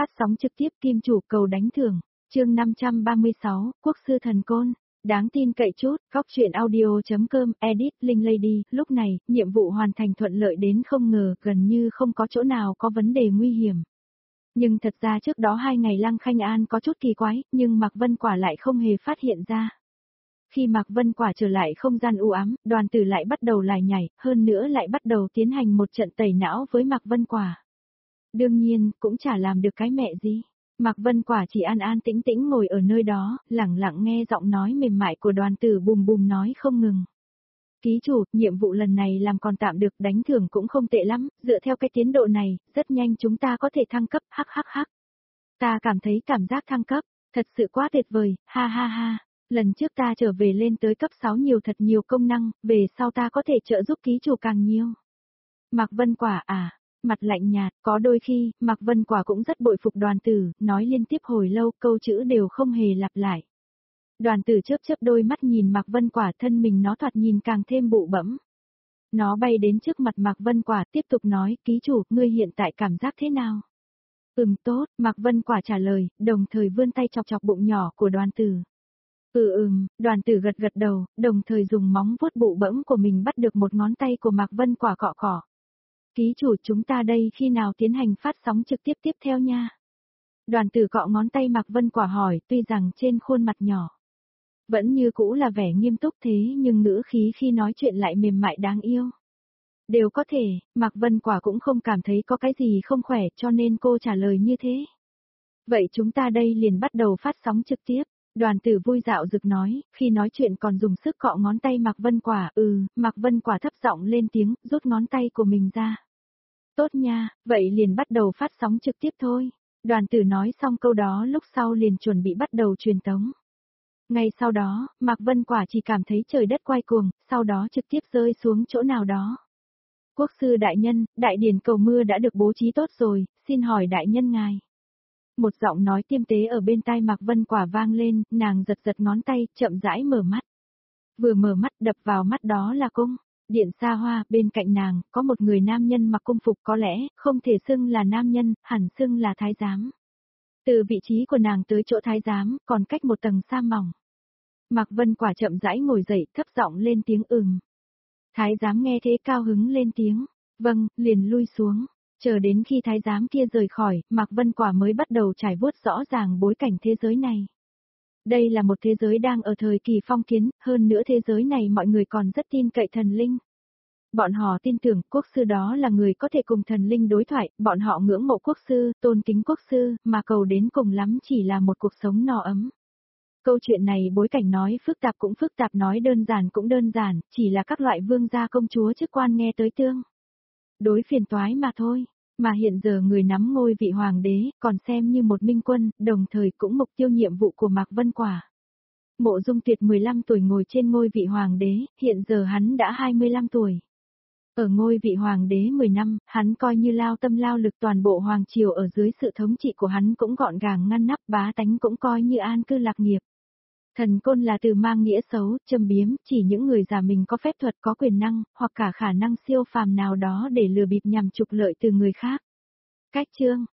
phát sóng trực tiếp Kim Chủ cầu đánh thưởng, chương 536, Quốc sư thần côn. Đáng tin cậy chút, góc truyện audio.com, edit, Linh Lady, lúc này, nhiệm vụ hoàn thành thuận lợi đến không ngờ, gần như không có chỗ nào có vấn đề nguy hiểm. Nhưng thật ra trước đó 2 ngày Lăng Khanh An có chút kỳ quái, nhưng Mạc Vân Quả lại không hề phát hiện ra. Khi Mạc Vân Quả trở lại không gian u ám, Đoàn Tử lại bắt đầu lải nhải, hơn nữa lại bắt đầu tiến hành một trận tẩy não với Mạc Vân Quả. Đương nhiên, cũng chả làm được cái mẹ gì. Mạc Vân Quả chỉ an an tĩnh tĩnh ngồi ở nơi đó, lẳng lặng nghe giọng nói mềm mại của Đoàn Tử bùm bùm nói không ngừng. Ký chủ, nhiệm vụ lần này làm còn tạm được, đánh thưởng cũng không tệ lắm, dựa theo cái tiến độ này, rất nhanh chúng ta có thể thăng cấp, hắc hắc hắc. Ta cảm thấy cảm giác thăng cấp, thật sự quá tuyệt vời, ha ha ha. Lần trước ta trở về lên tới cấp 6 nhiều thật nhiều công năng, về sau ta có thể trợ giúp ký chủ càng nhiều. Mạc Vân Quả à, mặt lạnh nhạt, có đôi khi, Mạc Vân Quả cũng rất bội phục Đoàn Tử, nói liên tiếp hồi lâu, câu chữ đều không hề lặp lại. Đoàn Tử chớp chớp đôi mắt nhìn Mạc Vân Quả, thân mình nó thoạt nhìn càng thêm bụ bẫm. Nó bay đến trước mặt Mạc Vân Quả tiếp tục nói, ký chủ, ngươi hiện tại cảm giác thế nào? Tốt, Mạc Vân Quả trả lời, đồng thời vươn tay chọc chọc bụng nhỏ của Đoàn Tử. Đoàn Tử gật gật đầu, đồng thời dùng móng vuốt bụ bẫm của mình bắt được một ngón tay của Mạc Vân Quả cọ cọ. Ký chủ, chúng ta đây khi nào tiến hành phát sóng trực tiếp tiếp theo nha? Đoàn Tử cọ ngón tay Mạc Vân Quả hỏi, tuy rằng trên khuôn mặt nhỏ vẫn như cũ là vẻ nghiêm túc thế nhưng ngữ khí khi nói chuyện lại mềm mại đáng yêu. Đều có thể, Mạc Vân Quả cũng không cảm thấy có cái gì không khỏe cho nên cô trả lời như thế. Vậy chúng ta đây liền bắt đầu phát sóng trực tiếp. Đoàn Tử vui dạo rực nói, khi nói chuyện còn dùng sức cọ ngón tay Mạc Vân Quả, Mạc Vân Quả thấp giọng lên tiếng, rút ngón tay của mình ra. Tốt nha, vậy liền bắt đầu phát sóng trực tiếp thôi. Đoàn Tử nói xong câu đó lúc sau liền chuẩn bị bắt đầu truyền tống. Ngay sau đó, Mạc Vân Quả chỉ cảm thấy trời đất quay cuồng, sau đó trực tiếp rơi xuống chỗ nào đó. Quốc sư đại nhân, đại điển cầu mưa đã được bố trí tốt rồi, xin hỏi đại nhân ngài. Một giọng nói tiêm tế ở bên tai Mạc Vân Quả vang lên, nàng giật giật ngón tay, chậm rãi mở mắt. Vừa mở mắt đập vào mắt đó là cung điện xa hoa, bên cạnh nàng, có một người nam nhân mặc cung phục có lẽ, không thể xưng là nam nhân, hẳn xưng là thái giám. Từ vị trí của nàng tới chỗ thái giám, còn cách một tầng sa mỏng. Mạc Vân Quả chậm rãi ngồi dậy, thấp giọng lên tiếng Thái giám nghe thế cao hứng lên tiếng, vâng, liền lui xuống. Chờ đến khi thái giám kia rời khỏi, Mạc Vân Quả mới bắt đầu trải vuốt rõ ràng bối cảnh thế giới này. Đây là một thế giới đang ở thời kỳ phong kiến, hơn nữa thế giới này mọi người còn rất tin cậy thần linh. Bọn họ tin tưởng quốc sư đó là người có thể cùng thần linh đối thoại, bọn họ ngưỡng mộ quốc sư, tôn kính quốc sư, mà cầu đến cùng lắm chỉ là một cuộc sống no ấm. Câu chuyện này bối cảnh nói phức tạp cũng phức tạp, nói đơn giản cũng đơn giản, chỉ là các loại vương gia công chúa chức quan nghe tới tương đối phiền toái mà thôi. Mà hiện giờ người nắm ngôi vị hoàng đế, còn xem như một minh quân, đồng thời cũng mục tiêu nhiệm vụ của Mạc Vân Quả. Mộ Dung Tuyệt 15 tuổi ngồi trên ngôi vị hoàng đế, hiện giờ hắn đã 25 tuổi. Ở ngôi vị hoàng đế 10 năm, hắn coi như lao tâm lao lực, toàn bộ hoàng triều ở dưới sự thống trị của hắn cũng gọn gàng ngăn nắp, bá tánh cũng coi như an cư lạc nghiệp. Thần côn là từ mang nghĩa xấu, châm biếm, chỉ những người giả mình có phép thuật, có quyền năng, hoặc cả khả năng siêu phàm nào đó để lừa bịp nhằm trục lợi từ người khác. Cách chương